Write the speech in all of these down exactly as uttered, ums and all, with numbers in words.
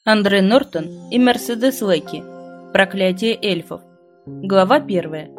Андре Нортон и Мерседес Леки. Проклятие эльфов. Глава первая.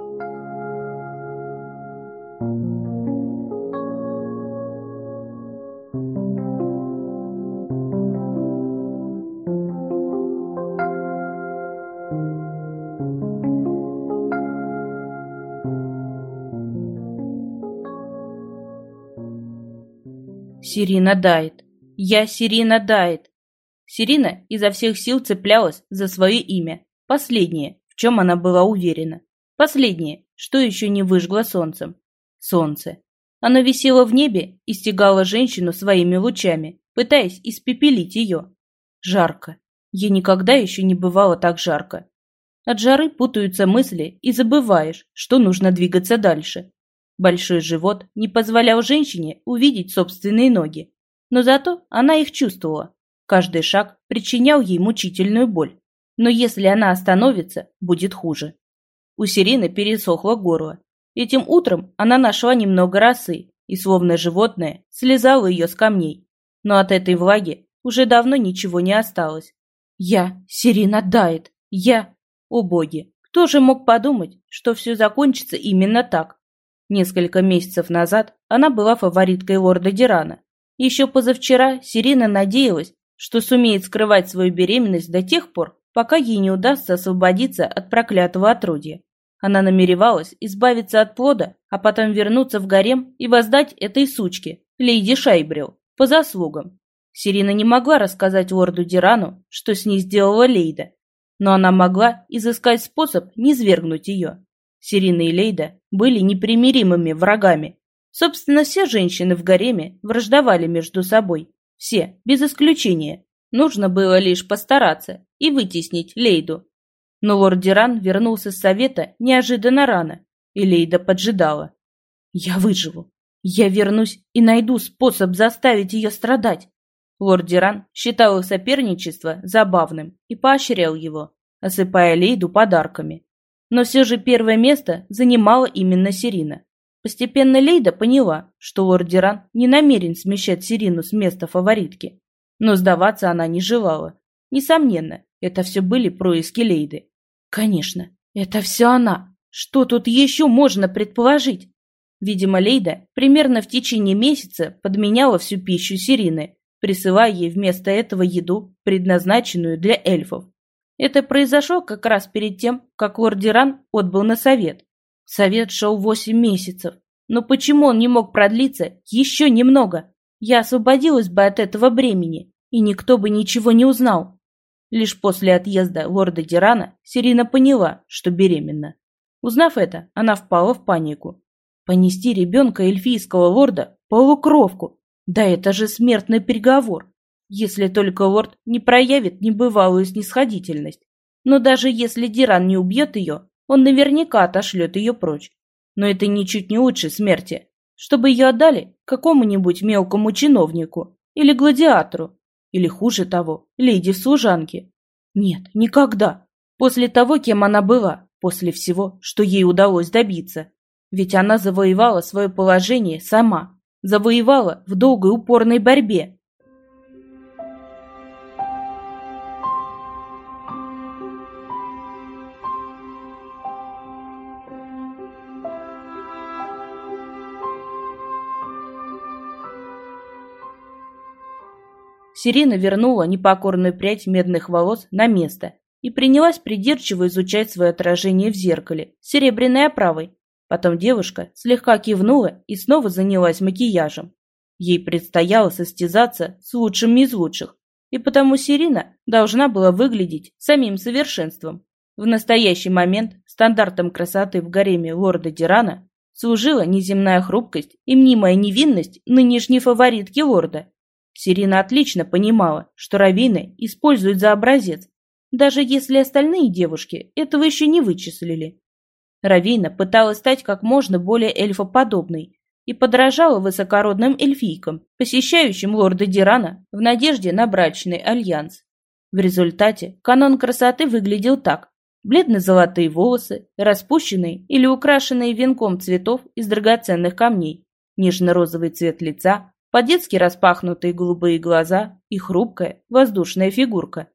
Сирина Дайт. Я Сирина Дайт. Сирина изо всех сил цеплялась за свое имя. Последнее, в чем она была уверена. Последнее, что еще не выжгло солнцем. Солнце. Оно висело в небе и стягало женщину своими лучами, пытаясь испепелить ее. Жарко. Ей никогда еще не бывало так жарко. От жары путаются мысли, и забываешь, что нужно двигаться дальше. Большой живот не позволял женщине увидеть собственные ноги, но зато она их чувствовала. Каждый шаг причинял ей мучительную боль, но если она остановится, будет хуже. У Сирины пересохло горло. Этим утром она нашла немного росы и, словно животное, слезала ее с камней. Но от этой влаги уже давно ничего не осталось. Я, Сирина Дайт, я... О боги, кто же мог подумать, что все закончится именно так? Несколько месяцев назад она была фавориткой лорда Дирана. Еще позавчера Сирина надеялась, что сумеет скрывать свою беременность до тех пор, пока ей не удастся освободиться от проклятого отродья. Она намеревалась избавиться от плода, а потом вернуться в гарем и воздать этой сучке, леди Шайбрил, по заслугам. Сирина не могла рассказать лорду Дирану, что с ней сделала Лейда, но она могла изыскать способ низвергнуть ее. Сирина и Лейда были непримиримыми врагами. Собственно, все женщины в гареме враждовали между собой. Все, без исключения. Нужно было лишь постараться и вытеснить Лейду. Но лорд Диран вернулся с совета неожиданно рано, и Лейда поджидала. «Я выживу. Я вернусь и найду способ заставить ее страдать». Лорд Диран считал их соперничество забавным и поощрял его, осыпая Лейду подарками. Но все же первое место занимала именно Сирина. Постепенно Лейда поняла, что лорд Диран не намерен смещать Сирину с места фаворитки. Но сдаваться она не желала. Несомненно, это все были происки Лейды. Конечно, это все она. Что тут еще можно предположить? Видимо, Лейда примерно в течение месяца подменяла всю пищу Сирины, присылая ей вместо этого еду, предназначенную для эльфов. Это произошло как раз перед тем, как лорд Диран отбыл на совет. Совет шел восемь месяцев. Но почему он не мог продлиться еще немного? Я освободилась бы от этого бремени, и никто бы ничего не узнал. Лишь после отъезда лорда Дирана Сирина поняла, что беременна. Узнав это, она впала в панику. Понести ребенка эльфийского лорда – полукровку. Да это же смертный приговор. Если только лорд не проявит небывалую снисходительность. Но даже если Диран не убьет ее, он наверняка отошлет ее прочь. Но это ничуть не лучше смерти. Чтобы ее отдали какому-нибудь мелкому чиновнику или гладиатору. Или хуже того, леди в служанке. Нет, никогда. После того, кем она была. После всего, что ей удалось добиться. Ведь она завоевала свое положение сама. Завоевала в долгой упорной борьбе. Сирина вернула непокорную прядь медных волос на место и принялась придирчиво изучать свое отражение в зеркале с серебряной оправой. Потом девушка слегка кивнула и снова занялась макияжем. Ей предстояло состязаться с лучшими из лучших, и потому Сирина должна была выглядеть самим совершенством. В настоящий момент стандартом красоты в гареме лорда Дирана служила неземная хрупкость и мнимая невинность нынешней фаворитки лорда. Сирина отлично понимала, что Равина использует за образец, даже если остальные девушки этого еще не вычислили. Равина пыталась стать как можно более эльфоподобной и подражала высокородным эльфийкам, посещающим лорда Дирана в надежде на брачный альянс. В результате канон красоты выглядел так: бледно-золотые волосы, распущенные или украшенные венком цветов из драгоценных камней, нежно-розовый цвет лица, по-детски распахнутые голубые глаза и хрупкая воздушная фигурка.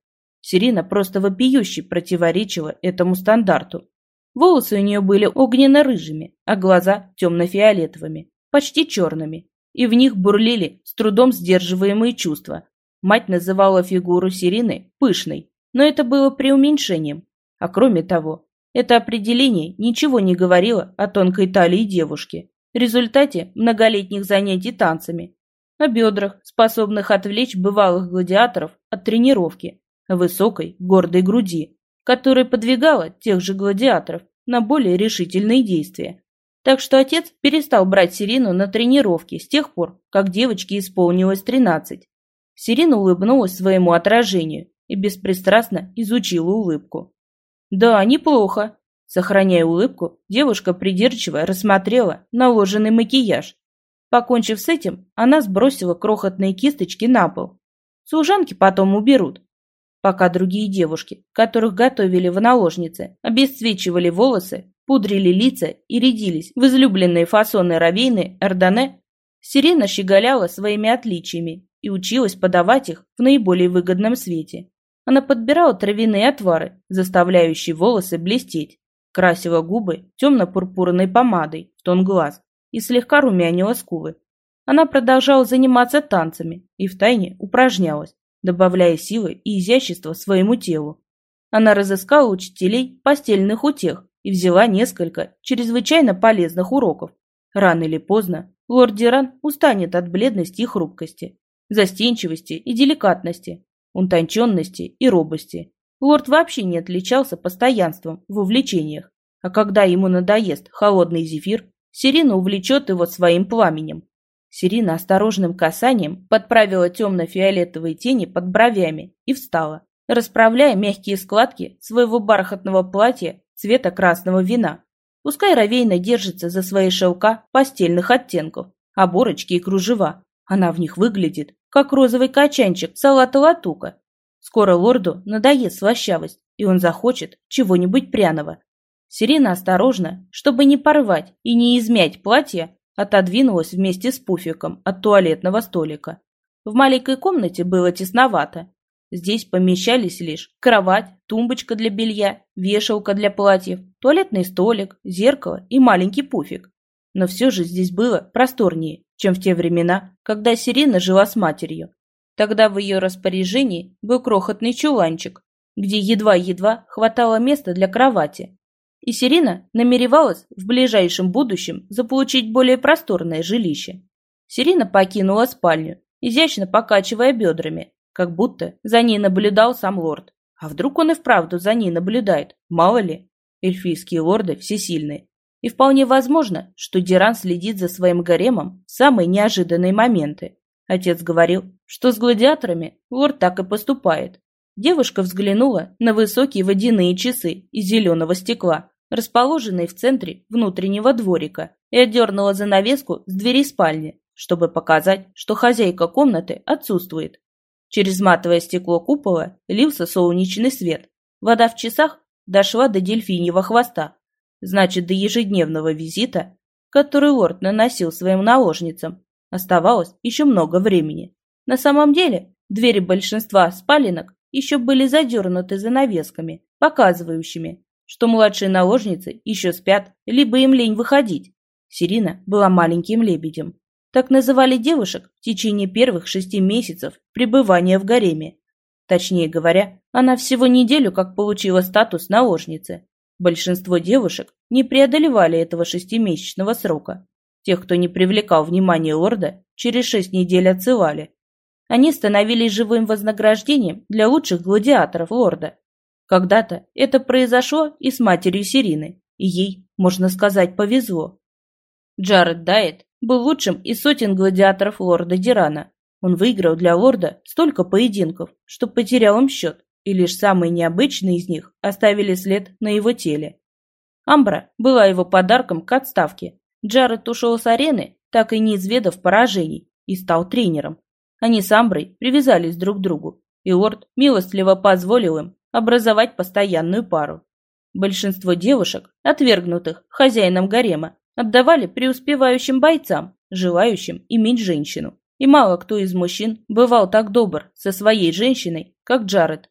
Сирина просто вопиюще противоречила этому стандарту. Волосы у нее были огненно-рыжими, а глаза темно-фиолетовыми, почти черными, и в них бурлили с трудом сдерживаемые чувства. Мать называла фигуру Сирины пышной, но это было преуменьшением. А кроме того, это определение ничего не говорило о тонкой талии девушки, в результате многолетних занятий танцами, о бедрах, способных отвлечь бывалых гладиаторов от тренировки, о высокой, гордой груди, которая подвигала тех же гладиаторов на более решительные действия. Так что отец перестал брать Сирину на тренировки с тех пор, как девочке исполнилось тринадцать. Сирина улыбнулась своему отражению и беспристрастно изучила улыбку. Да, неплохо. Сохраняя улыбку, девушка придирчиво рассмотрела наложенный макияж. Покончив с этим, она сбросила крохотные кисточки на пол. Служанки потом уберут. Пока другие девушки, которых готовили в наложнице, обесцвечивали волосы, пудрили лица и рядились в излюбленные фасоны равейны Эрдане, Сирина щеголяла своими отличиями и училась подавать их в наиболее выгодном свете. Она подбирала травяные отвары, заставляющие волосы блестеть, красила губы темно-пурпурной помадой в тон глаз и слегка румянила скулы. Она продолжала заниматься танцами и втайне упражнялась, добавляя силы и изящества своему телу. Она разыскала учителей постельных утех и взяла несколько чрезвычайно полезных уроков. Рано или поздно лорд Диран устанет от бледности и хрупкости, застенчивости и деликатности, утонченности и робости. Лорд вообще не отличался постоянством в увлечениях, а когда ему надоест холодный зефир, Сирина увлечет его своим пламенем. Сирина осторожным касанием подправила темно-фиолетовые тени под бровями и встала, расправляя мягкие складки своего бархатного платья цвета красного вина. Пускай Равейна держится за свои шелка постельных оттенков, оборочки и кружева. Она в них выглядит, как розовый качанчик салата латука. Скоро лорду надоест слащавость, и он захочет чего-нибудь пряного. Сирина осторожно, чтобы не порвать и не измять платье, отодвинулась вместе с пуфиком от туалетного столика. В маленькой комнате было тесновато. Здесь помещались лишь кровать, тумбочка для белья, вешалка для платьев, туалетный столик, зеркало и маленький пуфик. Но все же здесь было просторнее, чем в те времена, когда Сирина жила с матерью. Тогда в ее распоряжении был крохотный чуланчик, где едва-едва хватало места для кровати. И Сирина намеревалась в ближайшем будущем заполучить более просторное жилище. Сирина покинула спальню, изящно покачивая бедрами, как будто за ней наблюдал сам лорд. А вдруг он и вправду за ней наблюдает, мало ли. Эльфийские лорды всесильные. И вполне возможно, что Диран следит за своим гаремом в самые неожиданные моменты. Отец говорил, что с гладиаторами лорд так и поступает. Девушка взглянула на высокие водяные часы из зеленого стекла, расположенные в центре внутреннего дворика, и отдернула занавеску с двери спальни, чтобы показать, что хозяйка комнаты отсутствует. Через матовое стекло купола лился солнечный свет. Вода в часах дошла до дельфиньего хвоста, значит, до ежедневного визита, который лорд наносил своим наложницам, оставалось еще много времени. На самом деле, двери большинства спаленок еще были задернуты занавесками, показывающими, что младшие наложницы еще спят, либо им лень выходить. Сирина была маленьким лебедем. Так называли девушек в течение первых шести месяцев пребывания в гареме. Точнее говоря, она всего неделю как получила статус наложницы. Большинство девушек не преодолевали этого шестимесячного срока. Тех, кто не привлекал внимания лорда, через шесть недель отсылали. Они становились живым вознаграждением для лучших гладиаторов лорда. Когда-то это произошло и с матерью Сирины, и ей, можно сказать, повезло. Джаред Дайет был лучшим из сотен гладиаторов лорда Дирана. Он выиграл для лорда столько поединков, что потерял им счет, и лишь самые необычные из них оставили след на его теле. Амбра была его подарком к отставке. Джаред ушел с арены, так и не изведав поражений, и стал тренером. Они с Амброй привязались друг к другу, и лорд милостливо позволил им образовать постоянную пару. Большинство девушек, отвергнутых хозяином гарема, отдавали преуспевающим бойцам, желающим иметь женщину. И мало кто из мужчин бывал так добр со своей женщиной, как Джаред.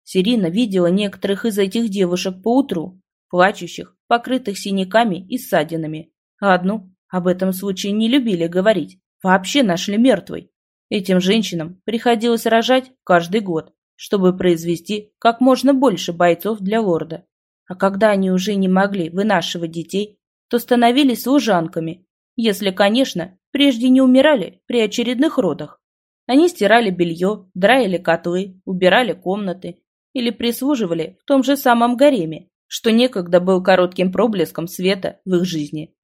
Сирина видела некоторых из этих девушек поутру, плачущих, покрытых синяками и ссадинами, а одну, об этом случае не любили говорить, вообще нашли мертвой. Этим женщинам приходилось рожать каждый год, чтобы произвести как можно больше бойцов для лорда. А когда они уже не могли вынашивать детей, то становились служанками, если, конечно, прежде не умирали при очередных родах. Они стирали белье, драили котлы, убирали комнаты или прислуживали в том же самом гареме, что некогда был коротким проблеском света в их жизни.